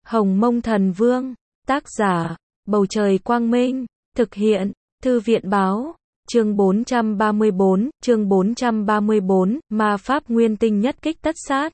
Hồng Mông Thần Vương, tác giả, Bầu Trời Quang Minh, thực hiện, Thư viện Báo, chương 434, ma pháp nguyên tinh nhất kích tất sát.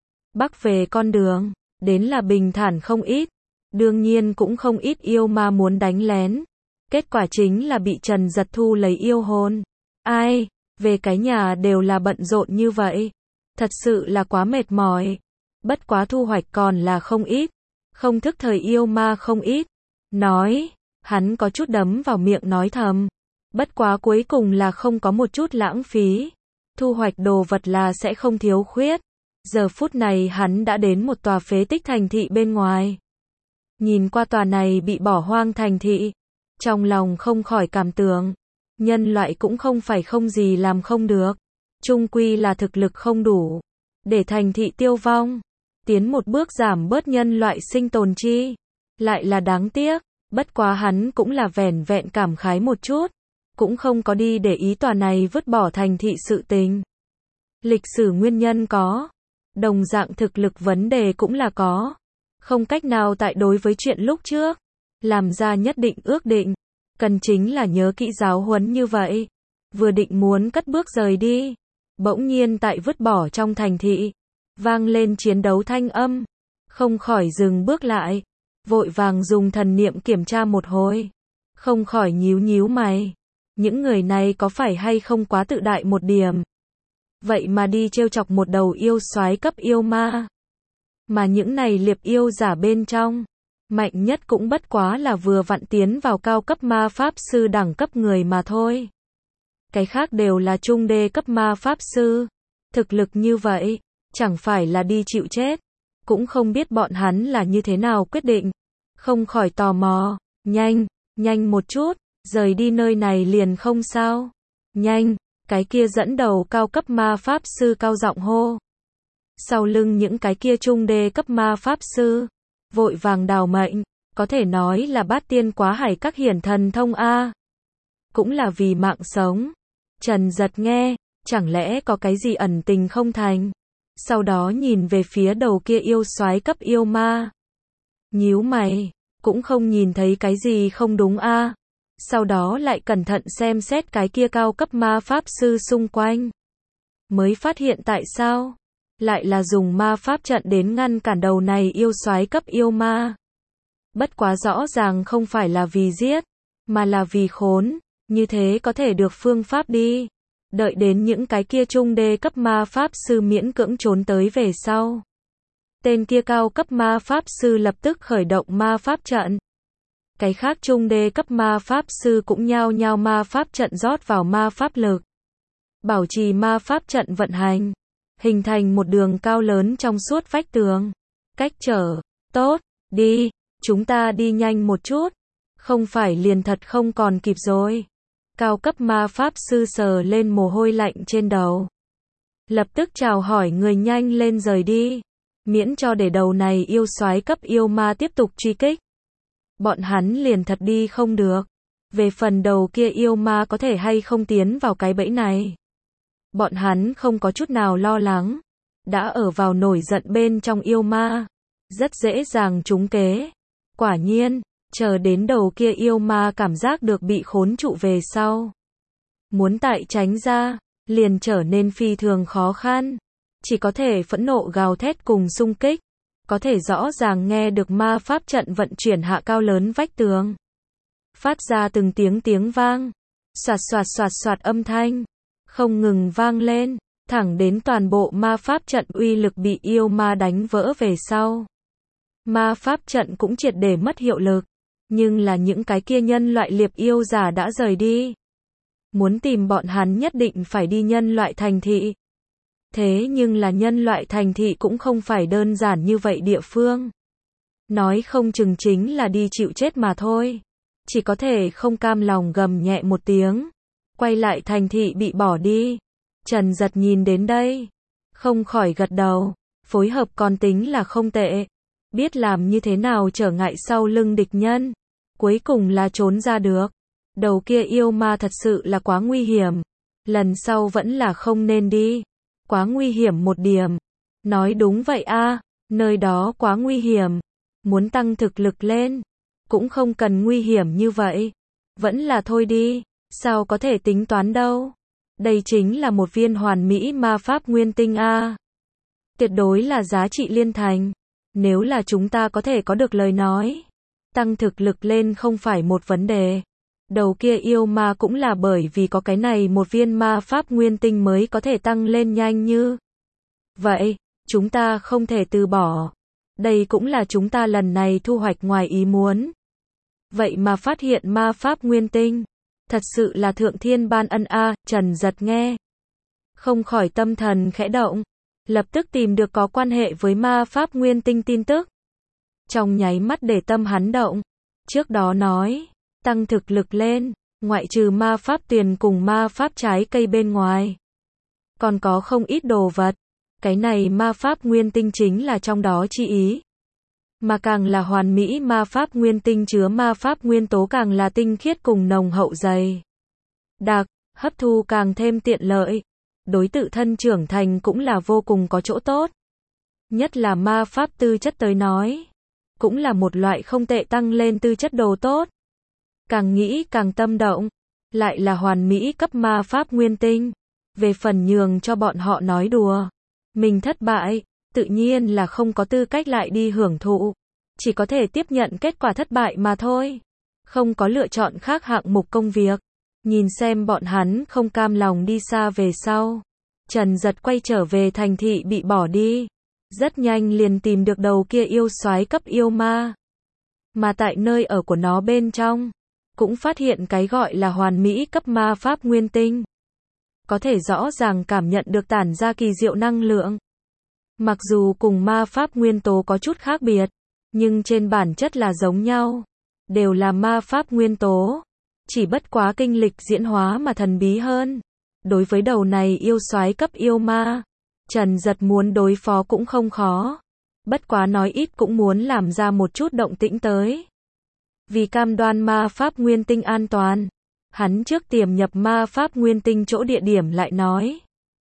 Bắc về con đường, đến là bình thản không ít, đương nhiên cũng không ít yêu ma muốn đánh lén. Kết quả chính là bị Trần Giật thu lấy yêu hồn. Ai, về cái nhà đều là bận rộn như vậy. Thật sự là quá mệt mỏi. Bất quá thu hoạch còn là không ít. Không thức thời yêu ma không ít. Nói, hắn có chút đấm vào miệng nói thầm. Bất quá cuối cùng là không có một chút lãng phí. Thu hoạch đồ vật là sẽ không thiếu khuyết. Giờ phút này hắn đã đến một tòa phế tích thành thị bên ngoài. Nhìn qua tòa này bị bỏ hoang thành thị, trong lòng không khỏi cảm tưởng, nhân loại cũng không phải không gì làm không được, chung quy là thực lực không đủ, để thành thị tiêu vong, tiến một bước giảm bớt nhân loại sinh tồn chi, lại là đáng tiếc, bất quá hắn cũng là vẻn vẹn cảm khái một chút, cũng không có đi để ý tòa này vứt bỏ thành thị sự tình. Lịch sử nguyên nhân có, đồng dạng thực lực vấn đề cũng là có, không cách nào tại đối với chuyện lúc trước, làm ra nhất định ước định, cần chính là nhớ kỹ giáo huấn như vậy. Vừa định muốn cất bước rời đi, bỗng nhiên tại vứt bỏ trong thành thị, vang lên chiến đấu thanh âm, không khỏi dừng bước lại, vội vàng dùng thần niệm kiểm tra một hồi, không khỏi nhíu nhíu mày, những người này có phải hay không quá tự đại một điểm, vậy mà đi trêu chọc một đầu yêu soái cấp yêu ma, mà những này liệp yêu giả bên trong, mạnh nhất cũng bất quá là vừa vặn tiến vào cao cấp ma pháp sư đẳng cấp người mà thôi. Cái khác đều là trung đê cấp ma pháp sư. Thực lực như vậy, chẳng phải là đi chịu chết. Cũng không biết bọn hắn là như thế nào quyết định. Không khỏi tò mò. Nhanh một chút, rời đi nơi này liền không sao. Nhanh, cái kia dẫn đầu cao cấp ma pháp sư cao giọng hô. Sau lưng những cái kia trung đê cấp ma pháp sư, vội vàng đào mệnh, có thể nói là bát tiên quá hải các hiển thần thông a. Cũng là vì mạng sống. Trần Giật nghe, chẳng lẽ có cái gì ẩn tình không thành? Sau đó nhìn về phía đầu kia yêu soái cấp yêu ma. Nhíu mày, cũng không nhìn thấy cái gì không đúng a. Sau đó lại cẩn thận xem xét cái kia cao cấp ma pháp sư xung quanh. Mới phát hiện tại sao lại là dùng ma pháp trận đến ngăn cản đầu này yêu soái cấp yêu ma. Bất quá rõ ràng không phải là vì giết, mà là vì khốn, như thế có thể được phương pháp đi. Đợi đến những cái kia trung đê cấp ma pháp sư miễn cưỡng trốn tới về sau. Tên kia cao cấp ma pháp sư lập tức khởi động ma pháp trận. Cái khác trung đê cấp ma pháp sư cũng nhao nhao ma pháp trận rót vào ma pháp lực. Bảo trì ma pháp trận vận hành. Hình thành một đường cao lớn trong suốt vách tường. Cách trở, tốt, đi, chúng ta đi nhanh một chút. Không phải liền thật không còn kịp rồi. Cao cấp ma pháp sư sờ lên mồ hôi lạnh trên đầu. Lập tức chào hỏi người nhanh lên rời đi. Miễn cho để đầu này yêu soái cấp yêu ma tiếp tục truy kích. Bọn hắn liền thật đi không được. Về phần đầu kia yêu ma có thể hay không tiến vào cái bẫy này. Bọn hắn không có chút nào lo lắng. Đã ở vào nổi giận bên trong yêu ma. Rất dễ dàng trúng kế. Quả nhiên, chờ đến đầu kia yêu ma cảm giác được bị khốn trụ về sau. Muốn tại tránh ra, liền trở nên phi thường khó khăn. Chỉ có thể phẫn nộ gào thét cùng xung kích. Có thể rõ ràng nghe được ma pháp trận vận chuyển hạ cao lớn vách tường. Phát ra từng tiếng vang. Soạt soạt soạt soạt âm thanh. Không ngừng vang lên, thẳng đến toàn bộ ma pháp trận uy lực bị yêu ma đánh vỡ về sau. Ma pháp trận cũng triệt để mất hiệu lực, nhưng là những cái kia nhân loại liệp yêu giả đã rời đi. Muốn tìm bọn hắn nhất định phải đi nhân loại thành thị. Thế nhưng là nhân loại thành thị cũng không phải đơn giản như vậy địa phương. Nói không chừng chính là đi chịu chết mà thôi. Chỉ có thể không cam lòng gầm nhẹ một tiếng. Quay lại thành thị bị bỏ đi. Trần Giật nhìn đến đây, không khỏi gật đầu, phối hợp còn tính là không tệ. Biết làm như thế nào trở ngại sau lưng địch nhân. Cuối cùng là trốn ra được. Đầu kia yêu ma thật sự là quá nguy hiểm. Lần sau vẫn là không nên đi. Quá nguy hiểm một điểm. Nói đúng vậy a, nơi đó quá nguy hiểm. muốn tăng thực lực lên, cũng không cần nguy hiểm như vậy. Vẫn là thôi đi, sao có thể tính toán đâu. Đây chính là một viên hoàn mỹ ma pháp nguyên tinh a. Tuyệt đối là giá trị liên thành. Nếu là chúng ta có thể có được lời nói, tăng thực lực lên không phải một vấn đề. Đầu kia yêu ma cũng là bởi vì có cái này một viên ma pháp nguyên tinh mới có thể tăng lên nhanh như vậy, chúng ta không thể từ bỏ. Đây cũng là chúng ta lần này thu hoạch ngoài ý muốn. Vậy mà phát hiện ma pháp nguyên tinh, thật sự là thượng thiên ban ân a. Trần Giật nghe, không khỏi tâm thần khẽ động, lập tức tìm được có quan hệ với ma pháp nguyên tinh tin tức. Trong nháy mắt để tâm hắn động, trước đó nói, tăng thực lực lên, ngoại trừ ma pháp tiền cùng ma pháp trái cây bên ngoài, còn có không ít đồ vật. Cái này ma pháp nguyên tinh chính là trong đó chi ý. Mà càng là hoàn mỹ ma pháp nguyên tinh chứa ma pháp nguyên tố càng là tinh khiết cùng nồng hậu dày đặc, hấp thu càng thêm tiện lợi. Đối tự thân trưởng thành cũng là vô cùng có chỗ tốt. Nhất là ma pháp tư chất tới nói, cũng là một loại không tệ tăng lên tư chất đồ tốt. Càng nghĩ càng tâm động, lại là hoàn mỹ cấp ma pháp nguyên tinh. Về phần nhường cho bọn họ nói đùa, mình thất bại, tự nhiên là không có tư cách lại đi hưởng thụ. Chỉ có thể tiếp nhận kết quả thất bại mà thôi. Không có lựa chọn khác hạng mục công việc. Nhìn xem bọn hắn không cam lòng đi xa về sau, Trần Giật quay trở về thành thị bị bỏ đi. Rất nhanh liền tìm được đầu kia yêu soái cấp yêu ma. Mà tại nơi ở của nó bên trong, cũng phát hiện cái gọi là hoàn mỹ cấp ma pháp nguyên tinh. Có thể rõ ràng cảm nhận được tản ra kỳ diệu năng lượng. Mặc dù cùng ma pháp nguyên tố có chút khác biệt, nhưng trên bản chất là giống nhau. Đều là ma pháp nguyên tố. Chỉ bất quá kinh lịch diễn hóa mà thần bí hơn. Đối với đầu này yêu soái cấp yêu ma, Trần Giật muốn đối phó cũng không khó. Bất quá nói ít cũng muốn làm ra một chút động tĩnh tới. Vì cam đoan ma pháp nguyên tinh an toàn, hắn trước tiềm nhập ma pháp nguyên tinh chỗ địa điểm lại nói.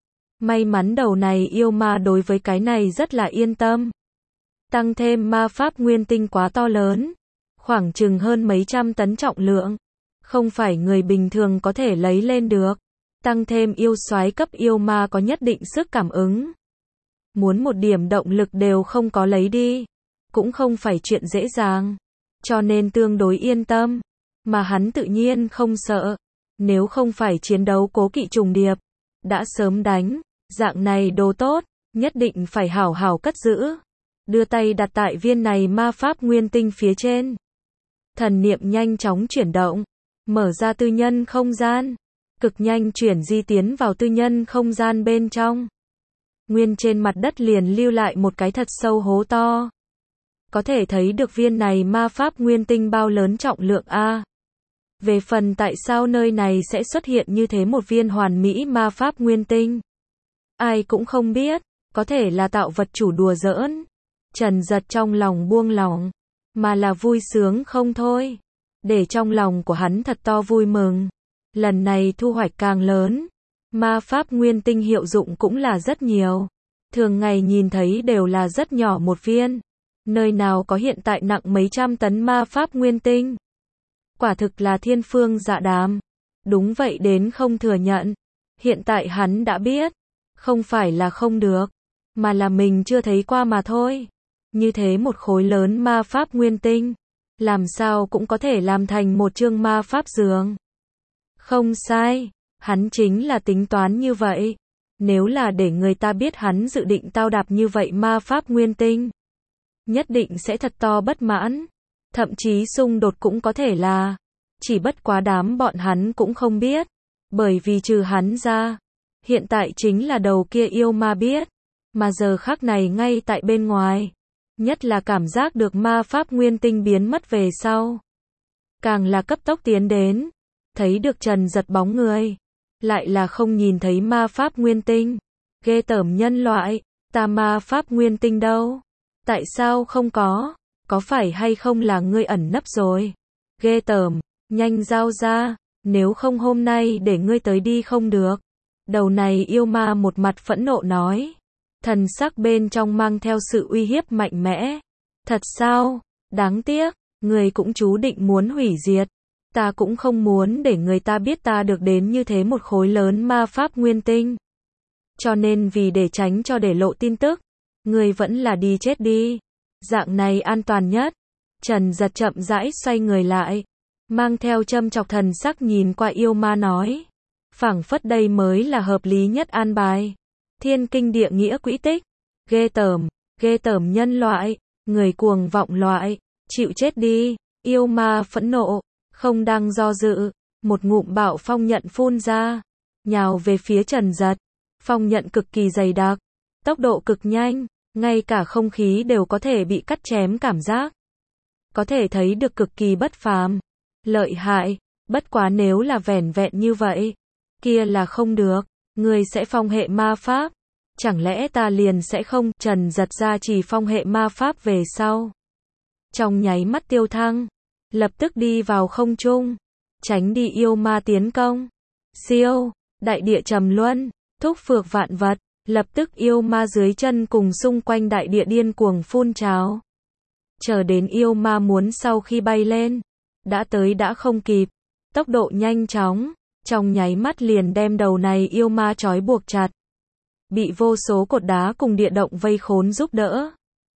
May mắn đầu này yêu ma đối với cái này rất là yên tâm. Tăng thêm ma pháp nguyên tinh quá to lớn, khoảng chừng hơn mấy trăm tấn trọng lượng, không phải người bình thường có thể lấy lên được. Tăng thêm yêu soái cấp yêu ma có nhất định sức cảm ứng. Muốn một điểm động lực đều không có lấy đi, cũng không phải chuyện dễ dàng. Cho nên tương đối yên tâm, mà hắn tự nhiên không sợ. Nếu không phải chiến đấu cố kỵ trùng điệp, đã sớm đánh. Dạng này đồ tốt, nhất định phải hảo hảo cất giữ. Đưa tay đặt tại viên này ma pháp nguyên tinh phía trên. Thần niệm nhanh chóng chuyển động, mở ra tư nhân không gian. Cực nhanh chuyển di tiến vào tư nhân không gian bên trong. Nguyên trên mặt đất liền lưu lại một cái thật sâu hố to. Có thể thấy được viên này ma pháp nguyên tinh bao lớn trọng lượng a. Về phần tại sao nơi này sẽ xuất hiện như thế một viên hoàn mỹ ma pháp nguyên tinh, ai cũng không biết, có thể là tạo vật chủ đùa giỡn. Trần Giật trong lòng buông lỏng, mà là vui sướng không thôi. Để trong lòng của hắn thật to vui mừng. Lần này thu hoạch càng lớn, ma pháp nguyên tinh hiệu dụng cũng là rất nhiều. Thường ngày nhìn thấy đều là rất nhỏ một viên. Nơi nào có hiện tại nặng mấy trăm tấn ma pháp nguyên tinh. Quả thực là thiên phương dạ đàm. Đúng vậy đến không thừa nhận. Hiện tại hắn đã biết, không phải là không được, mà là mình chưa thấy qua mà thôi. Như thế một khối lớn ma pháp nguyên tinh, làm sao cũng có thể làm thành một chương ma pháp giường. Không sai, hắn chính là tính toán như vậy. Nếu là để người ta biết hắn dự định tao đạp như vậy ma pháp nguyên tinh, nhất định sẽ thật to bất mãn. Thậm chí xung đột cũng có thể là. Chỉ bất quá đám bọn hắn cũng không biết. Bởi vì trừ hắn ra, hiện tại chính là đầu kia yêu ma biết. Mà giờ khắc này ngay tại bên ngoài, nhất là cảm giác được ma pháp nguyên tinh biến mất về sau, càng là cấp tốc tiến đến. Thấy được Trần Giật bóng người, lại là không nhìn thấy ma pháp nguyên tinh. Ghê tởm nhân loại, ta ma pháp nguyên tinh đâu? Tại sao không có? Có phải hay không là ngươi ẩn nấp rồi? Ghê tởm, nhanh giao ra, nếu không hôm nay để ngươi tới đi không được. Đầu này yêu ma một mặt phẫn nộ nói. Thần sắc bên trong mang theo sự uy hiếp mạnh mẽ. Thật sao? Đáng tiếc, người cũng chú định muốn hủy diệt. Ta cũng không muốn để người ta biết ta được đến như thế một khối lớn ma pháp nguyên tinh. Cho nên vì để tránh cho để lộ tin tức, người vẫn là đi chết đi. Dạng này an toàn nhất. Trần Giật chậm rãi xoay người lại, mang theo châm chọc thần sắc nhìn qua yêu ma nói. Phảng phất đây mới là hợp lý nhất an bài. Thiên kinh địa nghĩa quỹ tích. Ghê tởm nhân loại, người cuồng vọng loại, chịu chết đi. Yêu ma phẫn nộ, không đang do dự, một ngụm bạo phong nhận phun ra, nhào về phía Trần Giật. Phong nhận cực kỳ dày đặc, tốc độ cực nhanh, ngay cả không khí đều có thể bị cắt chém cảm giác. Có thể thấy được cực kỳ bất phàm, lợi hại, bất quá nếu là vẻn vẹn như vậy, kia là không được, người sẽ phong hệ ma pháp, chẳng lẽ ta liền sẽ không? Trần Giật ra chỉ phong hệ ma pháp về sau. Trong nháy mắt tiêu thăng, lập tức đi vào không trung, tránh đi yêu ma tiến công. Siêu, đại địa trầm luân, thúc phược vạn vật, lập tức yêu ma dưới chân cùng xung quanh đại địa điên cuồng phun trào. Chờ đến yêu ma muốn sau khi bay lên, đã tới đã không kịp, tốc độ nhanh chóng, trong nháy mắt liền đem đầu này yêu ma trói buộc chặt. Bị vô số cột đá cùng địa động vây khốn giúp đỡ.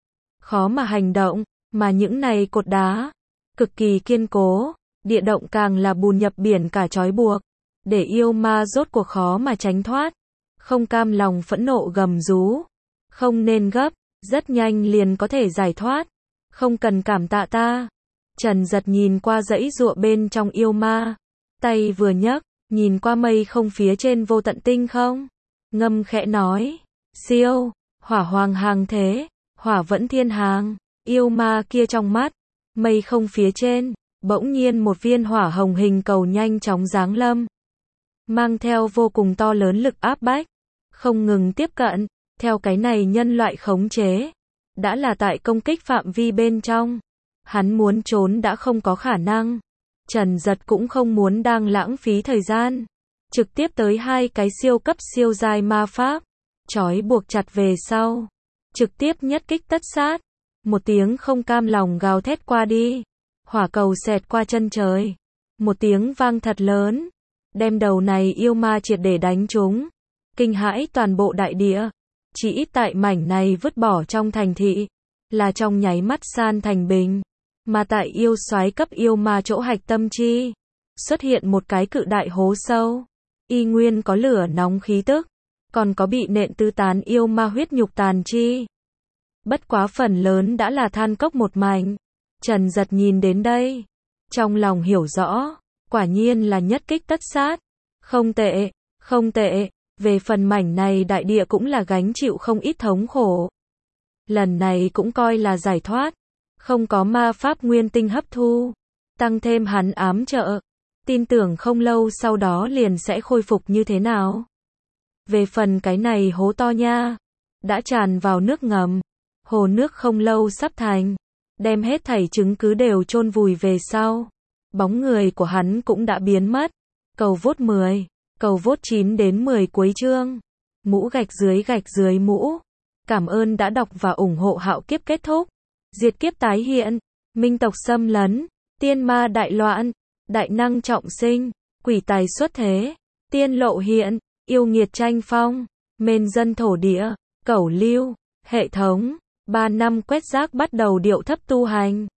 Khó mà hành động, mà những này cột đá, cực kỳ kiên cố, địa động càng là bùn nhập biển cả trói buộc, để yêu ma rốt cuộc khó mà tránh thoát. Không cam lòng phẫn nộ gầm rú. Không nên gấp, rất nhanh liền có thể giải thoát. Không cần cảm tạ ta. Trần Giật nhìn qua dãy giụa bên trong yêu ma. Tay vừa nhấc, nhìn qua mây không phía trên vô tận tinh không. Ngâm khẽ nói. Siêu, hỏa hoàng hàng thế, hỏa vẫn thiên hàng. Yêu ma kia trong mắt, mây không phía trên, bỗng nhiên một viên hỏa hồng hình cầu nhanh chóng giáng lâm. Mang theo vô cùng to lớn lực áp bách. Không ngừng tiếp cận, theo cái này nhân loại khống chế. Đã là tại công kích phạm vi bên trong. Hắn muốn trốn đã không có khả năng. Trần Giật cũng không muốn đang lãng phí thời gian. Trực tiếp tới hai cái siêu cấp siêu giai ma pháp. Trói buộc chặt về sau. Trực tiếp nhất kích tất sát. Một tiếng không cam lòng gào thét qua đi. Hỏa cầu xẹt qua chân trời. Một tiếng vang thật lớn. Đem đầu này yêu ma triệt để đánh trúng. Kinh hãi toàn bộ đại địa. Chỉ ít tại mảnh này vứt bỏ trong thành thị. Là trong nháy mắt san thành bình. Mà tại yêu soái cấp yêu ma chỗ hạch tâm chi. Xuất hiện một cái cự đại hố sâu. Y nguyên có lửa nóng khí tức. Còn có bị nện tứ tán yêu ma huyết nhục tàn chi. Bất quá phần lớn đã là than cốc một mảnh. Trần Giật nhìn đến đây. Trong lòng hiểu rõ. Quả nhiên là nhất kích tất sát. Không tệ, không tệ. Về phần mảnh này đại địa cũng là gánh chịu không ít thống khổ. Lần này cũng coi là giải thoát. Không có ma pháp nguyên tinh hấp thu. Tăng thêm hắn ám trợ. Tin tưởng không lâu sau đó liền sẽ khôi phục như thế nào. Về phần cái này hố to nha. Đã tràn vào nước ngầm. Hồ nước không lâu sắp thành. Đem hết thảy chứng cứ đều chôn vùi về sau. Bóng người của hắn cũng đã biến mất. Cầu vốt 10. Cầu vốt 9 đến 10 cuối chương. Mũ gạch dưới mũ. Cảm ơn đã đọc và ủng hộ Hạo Kiếp kết thúc. Diệt kiếp tái hiện. Minh tộc xâm lấn. Tiên ma đại loạn. Đại năng trọng sinh. Quỷ tài xuất thế. Tiên lộ hiện. Yêu nghiệt tranh phong. Mên dân thổ địa. Cẩu lưu. Hệ thống. 3 năm quét rác bắt đầu điệu thấp tu hành.